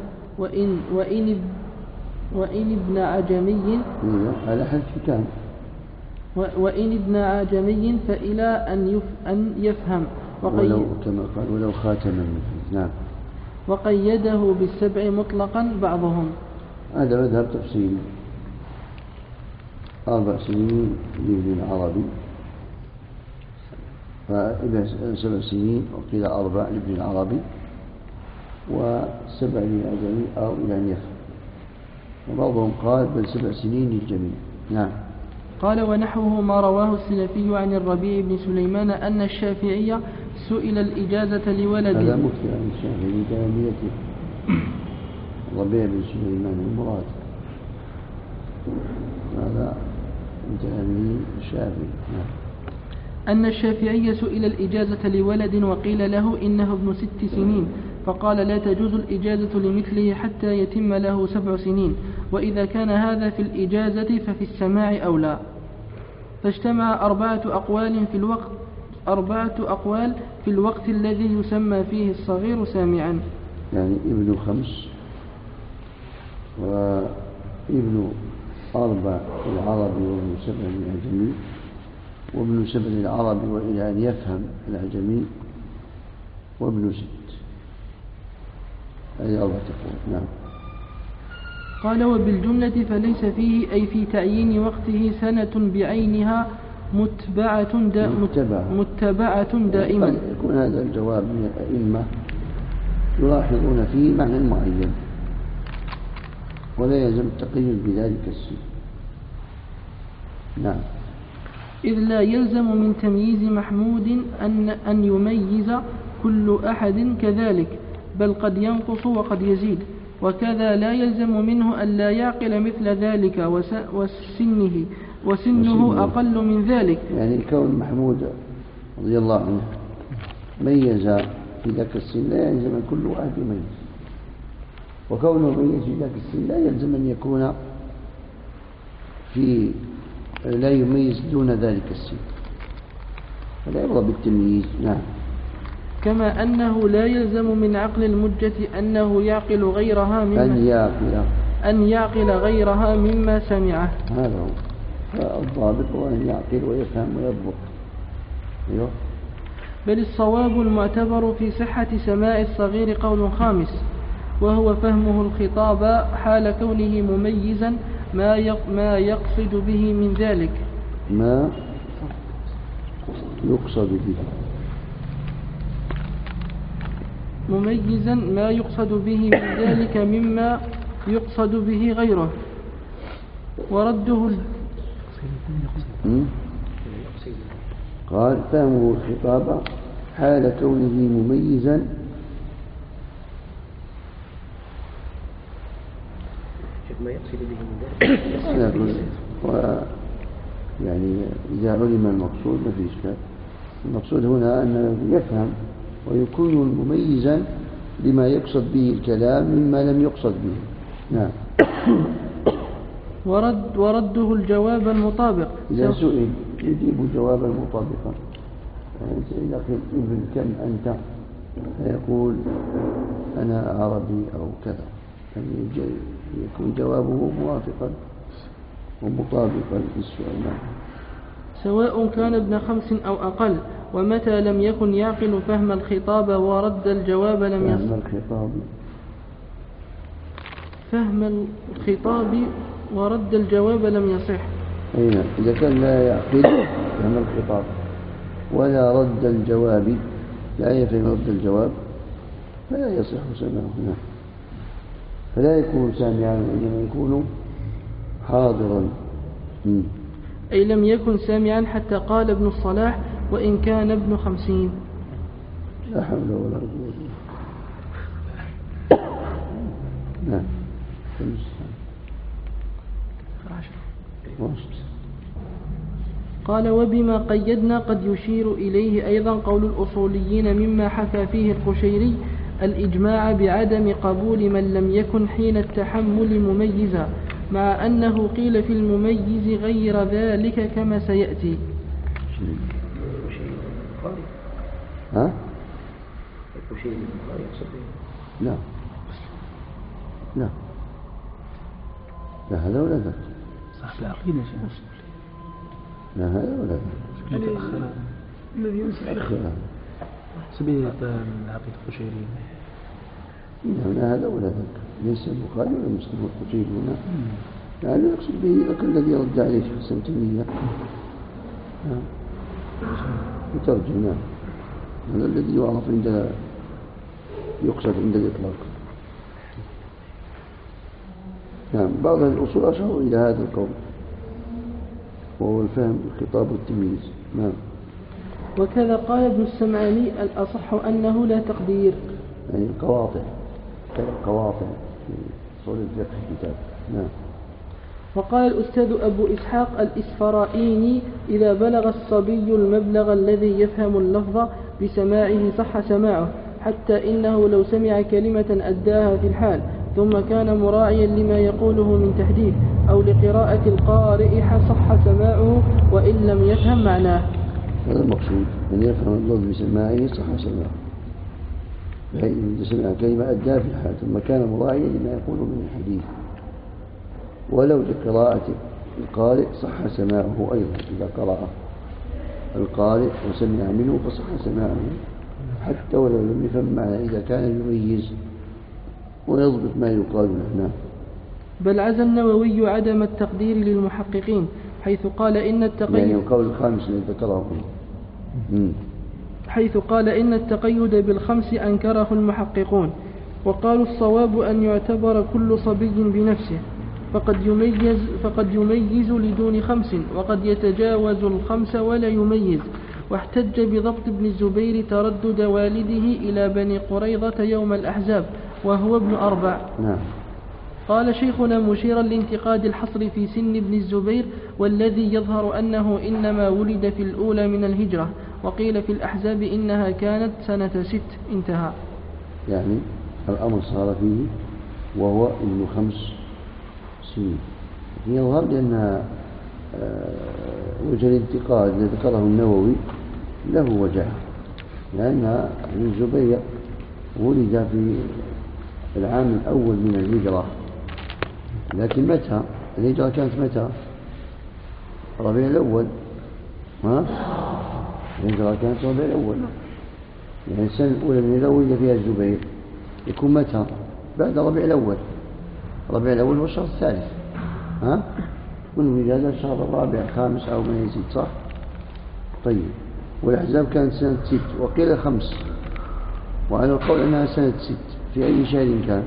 وإن ابن عجمي على حذف كان وإن ابن عجمي فإلى أن يفهم ولو كما قال ولو خاتما. نعم. وقيده بالسبع مطلقا بعضهم. هذا مذهب تفصيل 4 سنين لابن العربي، فإذا 7 سنين وقيل 4 لابن العربي، و7 للعجمي أو إلى أن يفهم، وبعضهم قال بل 7 سنين للجميع. نعم. قال ونحوه ما رواه السلفي عن الربيع بن سليمان أن الشافعي سئل الإجازة لولد. هذا مكثر عن الشافعي لتلاميذه الربيع بن سليمان المراد، هذا من تلاميذ الشافعي. أن الشافعي سئل الإجازة لولد وقيل له إنه ابن 6 سنين فقال لا تجوز الإجازة لمثله حتى يتم له 7 سنين، وإذا كان هذا في الإجازة ففي السماع أولى. فاجتمع 4 أقوال في الوقت الذي يسمى فيه الصغير سامعا، يعني ابن 5 وابن 4 العربي وابن 7 العجمي، وابن 7 العربي وإلى أن يفهم العجمي، وابن 6. هذه 4 أقوال. نعم. قال وبالجملة فليس فيه أي في تعيين وقته سنة بعينها متبعة دائما. يكون هذا الجواب من الأئمة يلاحظون فيه معنى معين، ولا يلزم التقييد بذلك السن. نعم. إذ لا يلزم من تمييز محمود أن يميز كل أحد كذلك، بل قد ينقص وقد يزيد، وكذا لا يلزم منه أن لا يعقل مثل ذلك وسنه أقل من ذلك. يعني كون محمود رضي الله عنه ميز في ذاك السن لا يلزم أن كل واحد يميز، وكونه ميز في ذاك السن لا يلزم أن يكون لا يميز دون ذلك السن، فلا يبغى بالتمييز. نعم. كما أنه لا يلزم من عقل المجة أنه يعقل غيرها مما سمعه. هذا هو الضابط، هو أن يعقل ويفهم ويضبط. أيوه. بل الصواب المعتبر في صحة سماع الصغير قول خامس، وهو فهمه الخطاب حال كونه مميزا ما يقصد به من ذلك. ما يقصد به مميزا ما يقصد به من ذلك مما يقصد به غيره. ورده قال فهمه الخطاب حال كونه مميزا ما يقصد به من ذلك. يعني إذا علم المقصود ما في إشكال. المقصود هنا أن يفهم ويكون مميزا لما يقصد به الكلام مما لم يقصد به. نعم. ورده الجواب المطابق. إذا سئل يجيب جوابا مطابقا. يعني إذا قيل ابن كم أنت فيقول أنا عربي أو كذا، يعني يكون جوابه موافقا ومطابقا للسؤال. سواء كان ابن 5 أو أقل، ومتى لم يكن يعقل فهم الخطاب ورد الجواب لم يصح. فهم الخطاب ورد الجواب لم يصح. أين إذا كان لا يعقل فهم الخطاب ولا رد الجواب، لا يفهم رد الجواب، فلا يصح سماعه، فلا يكون سامعا، وإنما يكون حاضرا. أي لم يكن سامعا حتى قال ابن الصلاح وإن كان ابن 50. لا حول ولا قوة. نعم. قال وبما قيدنا قد يشير إليه أيضا قول الأصوليين مما حكى فيه القشيري الإجماع بعدم قبول من لم يكن حين التحمل مميزا، مع أنه قيل في المميز غير ذلك كما سيأتي. ها؟ الكشيري البخاري يقصد به؟ لا لا لا هذا ولا ذاك. صح العقيدة شيء. لا هذا ولا ذاك. الذي ينسى سبيل العقيدة القشيري. لا هذا ولا ذاك، ليس البخاري ولا مسلم القشيري هنا. يعني يقصد به ذاك الذي يرد عليه في حسن تيمية. يترجم. نعم هذا الذي يعرف عند يقصد عند الإطلاق. نعم بعض الأصول أشاروا إلى هذا القول وهو الفهم الخطاب والتمييز. نعم. وكذا قال ابن السمعاني الأصح أنه لا تقدير، يعني القواطع في صول الفقه الكتاب. نعم. وقال الأستاذ أبو إسحاق الإسفرائيني إذا بلغ الصبي المبلغ الذي يفهم اللفظ بسماعه صح سماعه، حتى إنه لو سمع كلمة أداها في الحال ثم كان مراعيا لما يقوله من تحديث أو لقراءة القارئ صح سماعه وإن لم يفهم معناه. هذا المقصود أن يفهم اللفظ بسماعه صح سماعه، إذا سمع كلمة أداها في الحال ثم كان مراعيا لما يقوله من الحديث، ولو لقراءة القارئ صح سماعه أيضا. إذا قرأ القارئ وسمع منه فصح سماعه حتى ولو لم يفهم معنى، إذا كان يميز ويضبط ما يقال له. بل عزى النووي عدم التقدير للمحققين حيث قال إن التقيد، يعني القول الخامس الذي ذكره حيث قال إن التقيد بالخمس أنكره المحققون، وقالوا الصواب أن يعتبر كل صبي بنفسه، فقد يميز لدون خمس وقد يتجاوز الخمس ولا يميز. واحتج بضبط ابن الزبير تردد والده إلى بني قريظة يوم الأحزاب وهو ابن 4. نعم. قال شيخنا مشيرا لانتقاد الحصر في سن ابن الزبير، والذي يظهر أنه إنما ولد في الأولى من الهجرة، وقيل في الأحزاب إنها كانت سنة 6. انتهى. يعني الأمر صار فيه وهو ابن 5 سنين. يظهر لأن وجه الانتقاد الذي ذكره النووي له وجه، لأن ابن الزبير ولد في العام الأول من الهجرة، لكن متى الهجرة كانت؟ متى؟ ربيع الأول. الهجرة كانت ربيع الأول، يعني السنة الأولى من الهجرة ولد فيها الزبير، يكون متى؟ بعد ربيع الأول. ربيع الأول هو الشهر الثالث، كل هذا الشهر الرابع 5 أو ما يزيد، صح؟ طيب، والأحزاب كانت سنة 6 وقيل 5، وعلى القول أنها سنة 6 في أي شهر كان.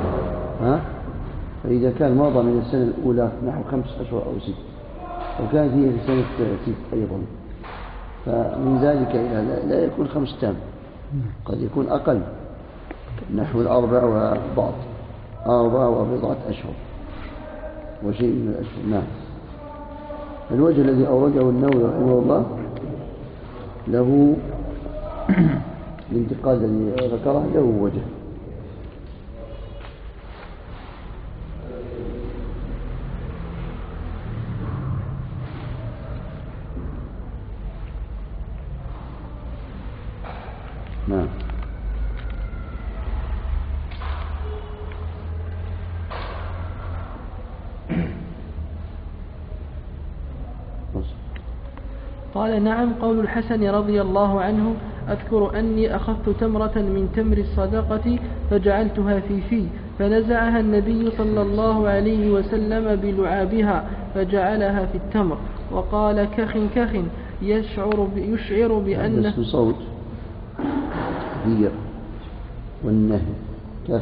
فإذا كان مضى من السنة الأولى نحو 5 أشهر أو 6 وكانت هي في سنة 6 أيضا، فمن ذلك إلى لا يكون 5 تام، قد يكون أقل نحو 4 وبضعة أشهر وشيء من الأشهر. نعم. الوجه الذي أورده النووي رحمه الله له الانتقاد الذي ذكره له وجه. نعم. قال نعم. قول الحسن رضي الله عنه أذكر أني أخذت تمرة من تمر الصدقة فجعلتها في فنزعها النبي صلى الله عليه وسلم بلعابها فجعلها في التمر وقال كخ يشعر بأن اسم صوت كبير والنهي كخ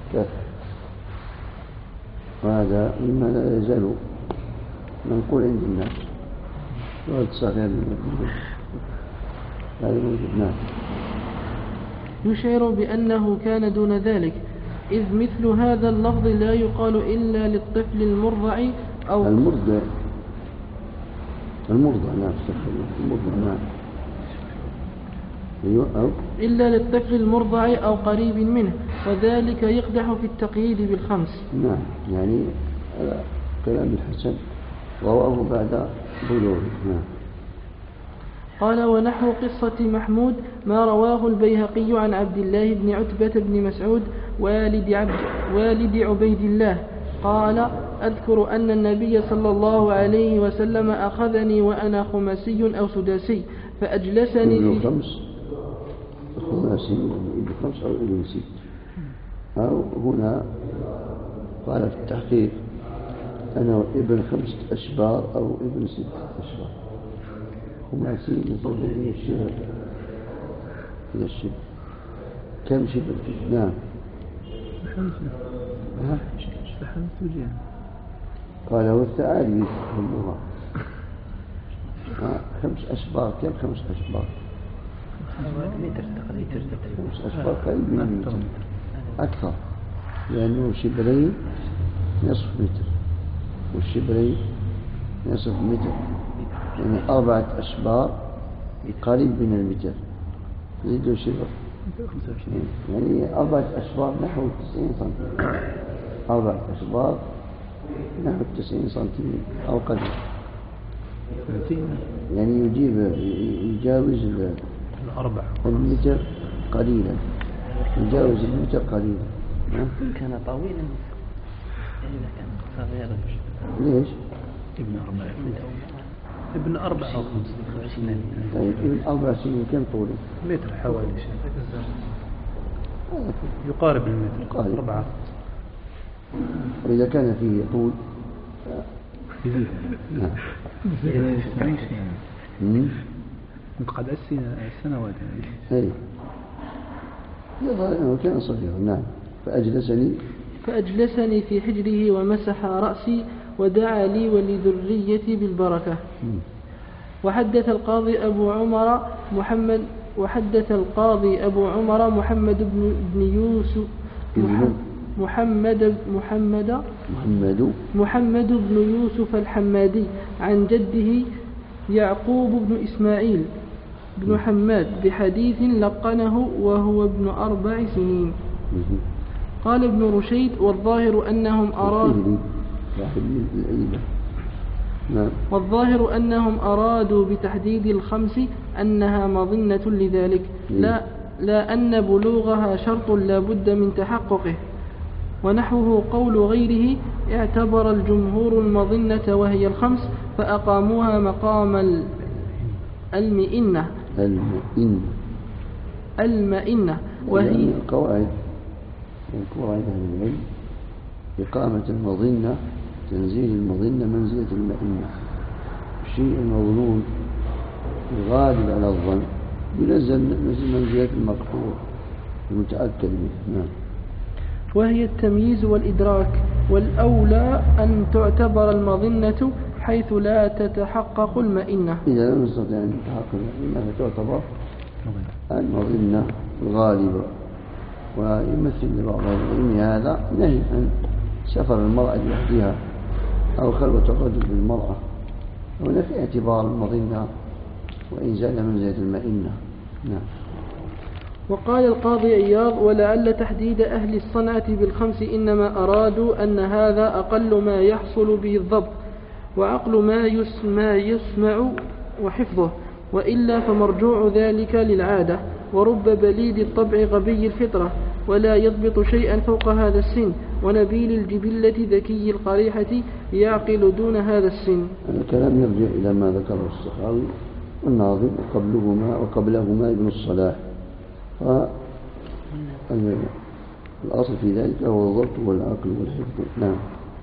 وهذا مما لا يزال منقول عند الناس يشعر بأنه كان دون ذلك، إذ مثل هذا اللفظ لا يقال إلا للطفل المرضع أو المرضع. نعم. أو إلا للطفل المرضع أو قريب منه، وذلك يقدح في التقييد بالخمس. نعم. يعني كلام الحسن رواه بعد بلوغه. نعم. قال ونحو قصة محمود ما رواه البيهقي عن عبد الله بن عتبة بن مسعود والد عبيد الله قال أذكر أن النبي صلى الله عليه وسلم أخذني وأنا خماسي أو سداسي فأجلسني ابن في خمس خماسي ابن خمس أو ابن ست، أو هنا قال في التحقيق أنا ابن 5 أشبار أو ابن 6 أشبار. خماسي نسبة إلى الشبر كم شبر فيه؟ نعم. قال والثعالب يفهمها 5 أشبار. كم 5 أشبار؟ 5 أشبار قريب من متر أكثر، لأنه شبرين نصف متر والشبرين نصف متر، يعني 4 أشبار قريب من المتر زيدوا شبر، يعني 4 أشبار نحو 90 سنتيمتر. 4 أشبار نحو 90 سنتيمتر أو قليل، يعني يجاوز المتر قليلا، يجاوز المتر قليلا. كان طويلا إلا كان صغيرا. ليش؟ ابن 4 أو 5. طيب ابن 4 سنين كم طوله؟ متر حوالي يقارب المتر 4. وإذا كان فيه طول يزيد. قد السنوات أي يظهر أنه كان صغيرا. نعم. فأجلسني في حجره ومسح رأسي ودعا لي ولذريتي بالبركة. وحدث القاضي أبو عمر محمد بن يوسف محمد بن يوسف الحمادي عن جده يعقوب بن إسماعيل بن حماد بحديث لقنه وهو ابن 4 سنين. قال ابن رشيد والظاهر أنهم أرادوا بتحديد ال5 أنها مظنة لذلك، لا أن بلوغها شرط لا بد من تحققه. ونحوه قول غيره اعتبر الجمهور المظنة وهي ال5 فأقاموها مقام المئنة وهي قواعد أهل العلم إقامة المظنة تنزيل المظنة منزلة المئنة. الشيء المظنون الغالب على الظن ينزل منزلة المقطوع المتأكد منه. نعم. وهي التمييز والإدراك، والأولى أن تعتبر المظنة حيث لا تتحقق المئنة. إذا لم نستطيع أن تتحقق المئنة فتعتبر المظنة الغالبة. ويمثل لبعض العلم هذا نهي عن سفر المرأة لوحدها أو خلوة الرجل بالمرأة، هنا في اعتبار المظنة وإنزال منزلة المئنة. نعم. وقال القاضي عياض ولعل تحديد أهل الصنعة ب5 إنما أرادوا أن هذا أقل ما يحصل به الضبط وعقل ما يسمع وحفظه، وإلا فمرجوع ذلك للعادة، ورب بليد الطبع غبي الفطرة ولا يضبط شيئا فوق هذا السن، ونبيل الجبلة ذكي القريحة يعقل دون هذا السن. الكلام يرجع إلى ما ذكره السخاوي والناظم وقبلهما ابن الصلاح. الأصل في ذلك هو الضبط والعقل والحفظ. نعم.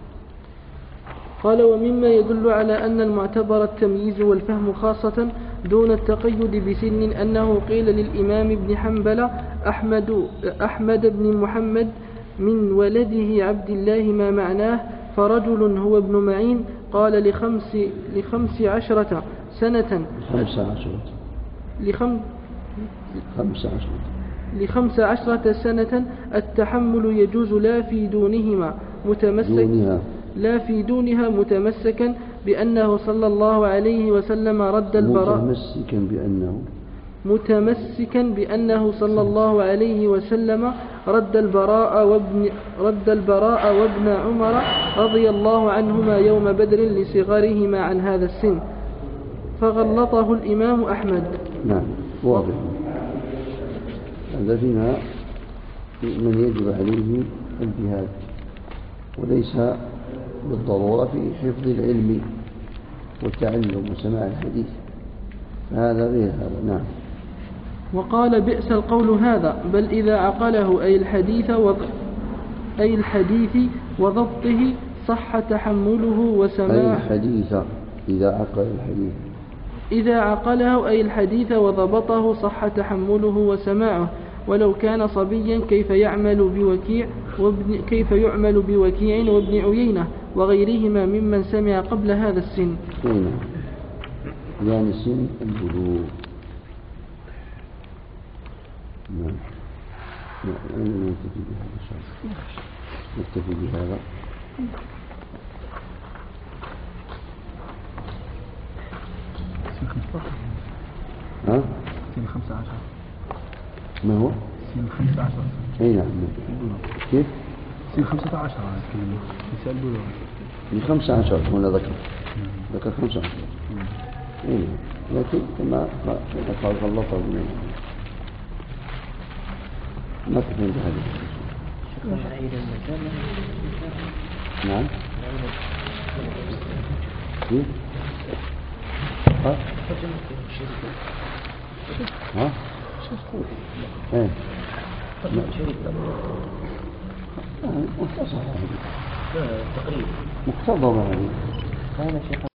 قال ومما يدل على أن المعتبر التمييز والفهم خاصة دون التقيد بسن أنه قيل للإمام ابن حنبل أحمد بن محمد من ولده عبد الله ما معناه، فرجل هو ابن معين قال ل15 سنة 15 سنة التحمل يجوز لا في دونها متمسكا بأنه صلى الله عليه وسلم رد البراء متمسكا بأنه صلى الله عليه وسلم رد البراء وابن عمر رضي الله عنهما يوم بدر لصغرهما عن هذا السن، فغلطه الإمام أحمد. نعم واضح. هذا فيما من يجب عليه الجهاد، وليس بالضرورة في حفظ العلم والتعلم وسماع الحديث، فهذا غير هذا. نعم. وقال بئس القول هذا، بل إذا عقله أي الحديث وضبطه صح تحمله وسماعه. الحديث إذا عقل الحديث، إذا عقله أي الحديث وضبطه صح تحمله وسماعه، ولو كان صبيا كيف يعمل بوكيع وابن عيينة وغيرهما ممن سمع قبل هذا السن. يعني سن البلوغ. نعم. نكتفي بهذا. ها؟ سن 15. ما هو؟ سن 15. أي نعم. كيف؟ سن 15 كلمة. نساء البلوغ. من 15 هنا ذكر 15. أي نعم. لكن كما قال غلطه ما تفهم بهذا. نعم. كيف؟ ها؟ ايه مقتضى هذه. كان شيخ